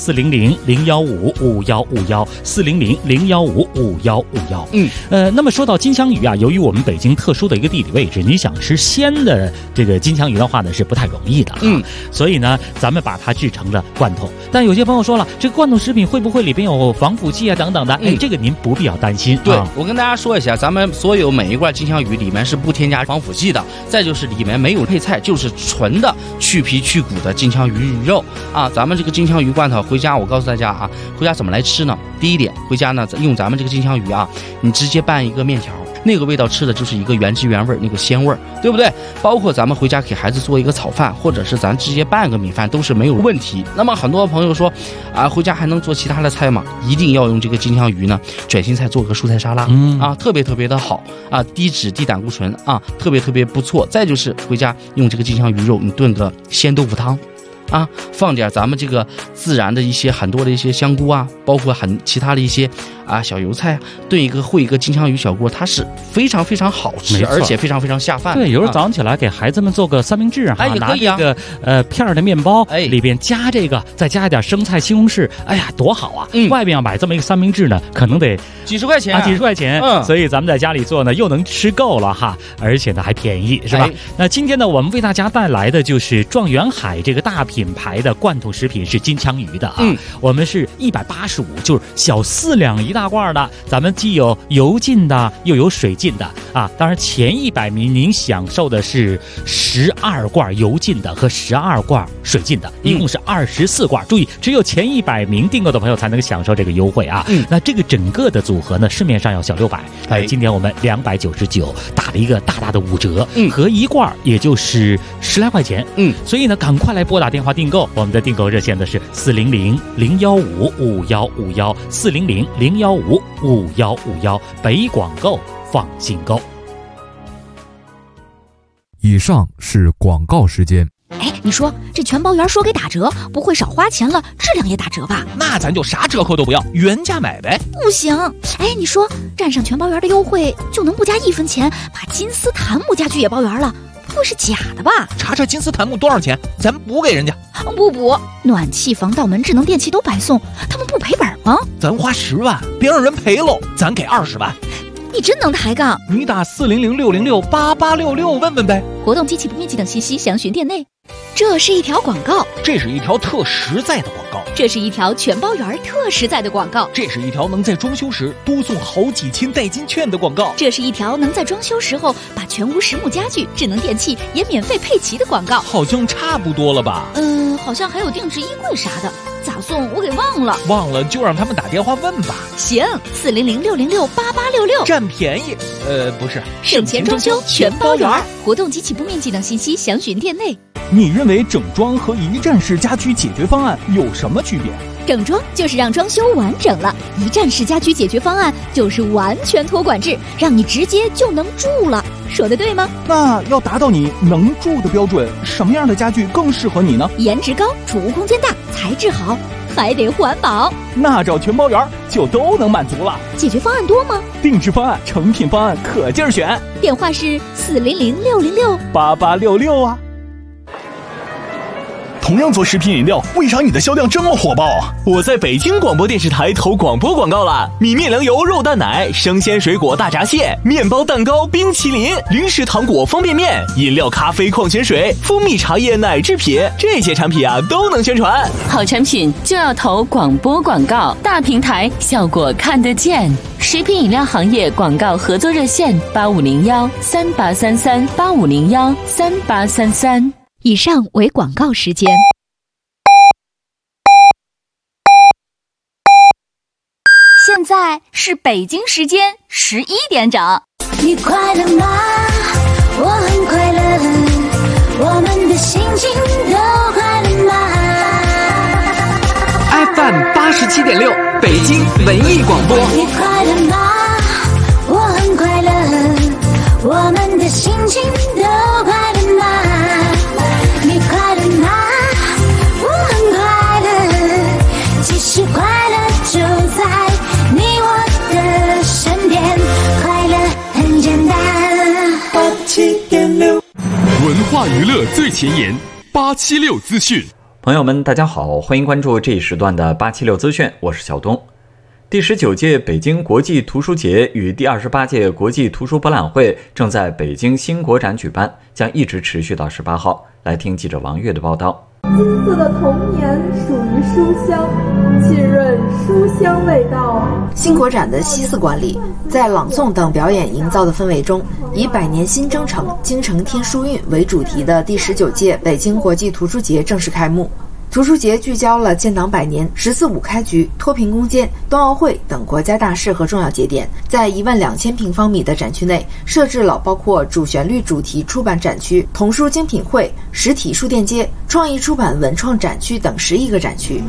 400-015-5151，400-015-5151。那么说到金枪鱼啊，由于我们北京特殊的一个地理位置，你想吃鲜的这个金枪鱼的话呢，是不太容易的所以呢，咱们把它制成了罐头。但有些朋友说了，这个罐头食品会不会里边有防腐剂啊等等的？这个您不必要担心。 对，我跟大家说一下，咱们所有每一罐金枪鱼里面是不添加防腐剂的，再就是里面没有配菜，就是纯的去皮去骨的金枪鱼肉啊。咱们这个金枪鱼罐头回家，我告诉大家啊，回家怎么来吃呢？第一点，回家呢用咱们这个金枪鱼啊，你直接拌一个面条，那个味道吃的就是一个原汁原味，那个鲜味，对不对？包括咱们回家给孩子做一个炒饭，或者是咱直接拌个米饭都是没有问题。那么很多朋友说啊，回家还能做其他的菜吗？一定要用这个金枪鱼呢，卷心菜做个蔬菜沙拉啊，特别特别的好啊，低脂低胆固醇啊，特别特别不错。再就是回家用这个金枪鱼肉，你炖个鲜豆腐汤。啊，放点咱们这个自然的一些很多的一些香菇啊，包括其他的一些啊小油菜，炖一个烩一个金枪鱼小锅，它是非常非常好吃，而且非常非常下饭。 对，有时候早上起来给孩子们做个三明治哈， 也可以啊， 拿这个片的面包，里边加这个，再加一点生菜、西红柿，哎呀，多好啊！外边要买这么一个三明治呢，可能得几十块钱啊，几十块钱。所以咱们在家里做呢，又能吃够了哈，而且呢还便宜，是吧？那今天呢，我们为大家带来的就是状元海这个大品牌的罐头食品是金枪鱼的啊，我们是185，就是小4两一大罐的。咱们既有油浸的，又有水浸的啊。当然前100名您享受的是12罐油浸的和12罐水浸的，一共是24罐。注意，只有前100名订购的朋友才能享受这个优惠啊。那这个整个的组合呢，市面上要小600，今天我们299打了一个大大的5折，合一罐也就是10来块钱。所以呢，赶快来拨打电话订购。我们的订购热线的是400-015-5151，400-015-5151，北广购放心购。 以上是广告时间。 哎，你说这全包圆说给打折，不会少花钱了，质量也打折吧？ 那咱就啥折扣都不要，原价买呗。 不行，哎，你说占上全包圆的优惠，就能不加1分钱把金丝檀木家具也包圆了？不会是假的吧？ 查查金丝檀木多少钱，咱补给人家。 不补，暖气、防盗门、智能电器都白送，他们不赔本吗？ 咱花10万，别让人赔喽，咱给20万。 你真能抬杠！ 你打400-606-8866问问呗。 活动、机器不面积等信息详询店内。这是一条广告， 这是一条特实在的广告， 这是一条全包圆特实在的广告， 这是一条能在装修时多送好几千代金券的广告， 这是一条能在装修时候把全屋实木家具、智能电器也免费配齐的广告。 好像差不多了吧？ 好像还有定制衣柜啥的，咋送我给忘了。 忘了就让他们打电话问吧。 行，400-606-8866， 占便宜。不是， 省钱装修全包圆。活动、机器不面积等信息详询店内。 你认为整装和一站式家居解决方案有什么区别？ 整装就是让装修完整了，一站式家居解决方案就是完全托管制，让你直接就能住了。说的对吗？ 那要达到你能住的标准，什么样的家具更适合你呢？ 颜值高，储物空间大，材质好，还得环保。 那找全包圆就都能满足了。 解决方案多吗？ 定制方案、成品方案可劲儿选。 电话是400-606-8866 啊。同样做食品饮料，为啥你的销量这么火爆啊？ 我在北京广播电视台投广播广告了，米面粮油肉蛋奶、生鲜水果大闸蟹、面包蛋糕、冰淇淋、零食糖果、方便面、饮料、咖啡、矿泉水、蜂蜜茶叶、奶制品，这些产品啊都能宣传。 好产品就要投广播广告，大平台效果看得见。食品饮料行业广告合作热线8501-3833-8501-3833。 以上为广告时间。 现在是北京时间11点整。 你快乐吗？我很快乐，我们的心情都快乐吗 ？FM 87.6，北京文艺广播。 你快乐吗？我很快乐，我们的心情都快乐吗？你快乐吗？我很快乐，其实快乐就在你我的身边，快乐很简单。 87.6，文化娱乐最前沿，876资讯。 朋友们，大家好，欢迎关注这一时段的876资讯，我是小东。第19届北京国际图书节与第28届国际图书博览会正在北京新国展举办，将一直持续到18号。来听记者王悦的报道。 金色的童年属于书香，浸润书香味道。 新国展的西四馆里，在朗诵等表演营造的氛围中，以百年新征程，京城添书韵为主题的第19届北京国际图书节正式开幕。图书节聚焦了建党100年、“十四五”开局、脱贫攻坚、冬奥会等国家大事和重要节点。在12000平方米的展区内，设置了包括主旋律主题出版展区、童书精品会、实体书店街、创意出版文创展区等11个展区。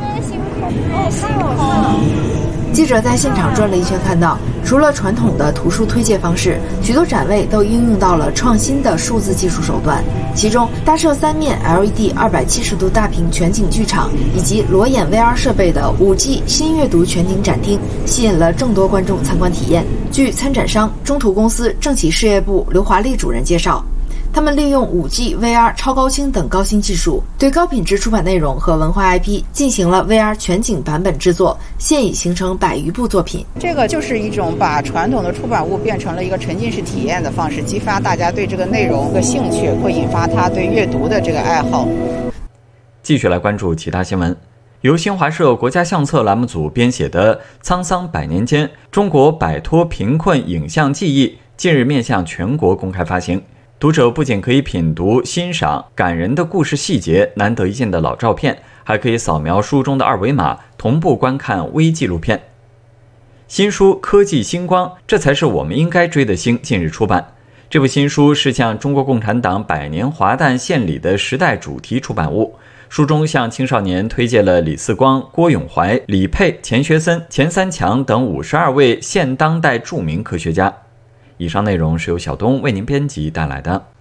记者在现场转了一圈，看到除了传统的图书推介方式，许多展位都应用到了创新的数字技术手段。其中，搭设3面 LED 270度大屏全景剧场以及裸眼 VR 设备的5G 新阅读全景展厅，吸引了众多观众参观体验。据参展商中图公司政企事业部刘华丽主任介绍，他们利用5G、VR、超高清等高新技术，对高品质出版内容和文化 IP 进行了 VR 全景版本制作，现已形成100余部作品。 这个就是一种把传统的出版物变成了一个沉浸式体验的方式，激发大家对这个内容的兴趣，会引发他对阅读的这个爱好。 继续来关注其他新闻。由新华社国家相册栏目组编写的《沧桑100年间：中国摆脱贫困影像记忆》近日面向全国公开发行。读者不仅可以品读、欣赏感人的故事细节、难得一见的老照片，还可以扫描书中的2维码，同步观看微纪录片。新书《科技星光》，这才是我们应该追的星近日出版。这部新书是向中国共产党100年华诞献礼的时代主题出版物。书中向青少年推荐了李四光、郭永怀、李佩、钱学森、钱三强等52位现当代著名科学家。以上内容是由小东为您编辑带来的。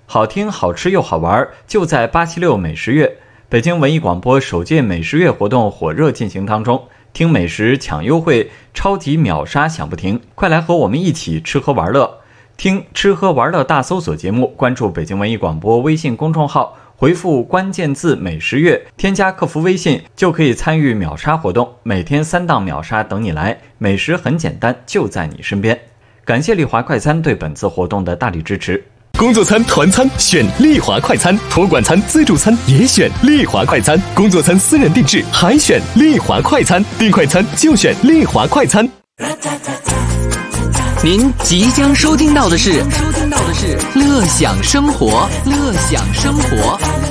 好听、好吃又好玩，就在876美食月。北京文艺广播首届美食月活动火热进行当中，听美食抢优惠，超级秒杀响不停，快来和我们一起吃喝玩乐。听吃喝玩乐大搜索节目，关注北京文艺广播微信公众号，回复关键字美食月，添加客服微信就可以参与秒杀活动，每天3档秒杀等你来，美食很简单，就在你身边。感谢丽华快餐对本次活动的大力支持。 工作餐、团餐选丽华快餐，托管餐、自助餐也选丽华快餐，工作餐私人定制还选丽华快餐，订快餐就选丽华快餐。 您即将收听到的是乐享生活，乐享生活。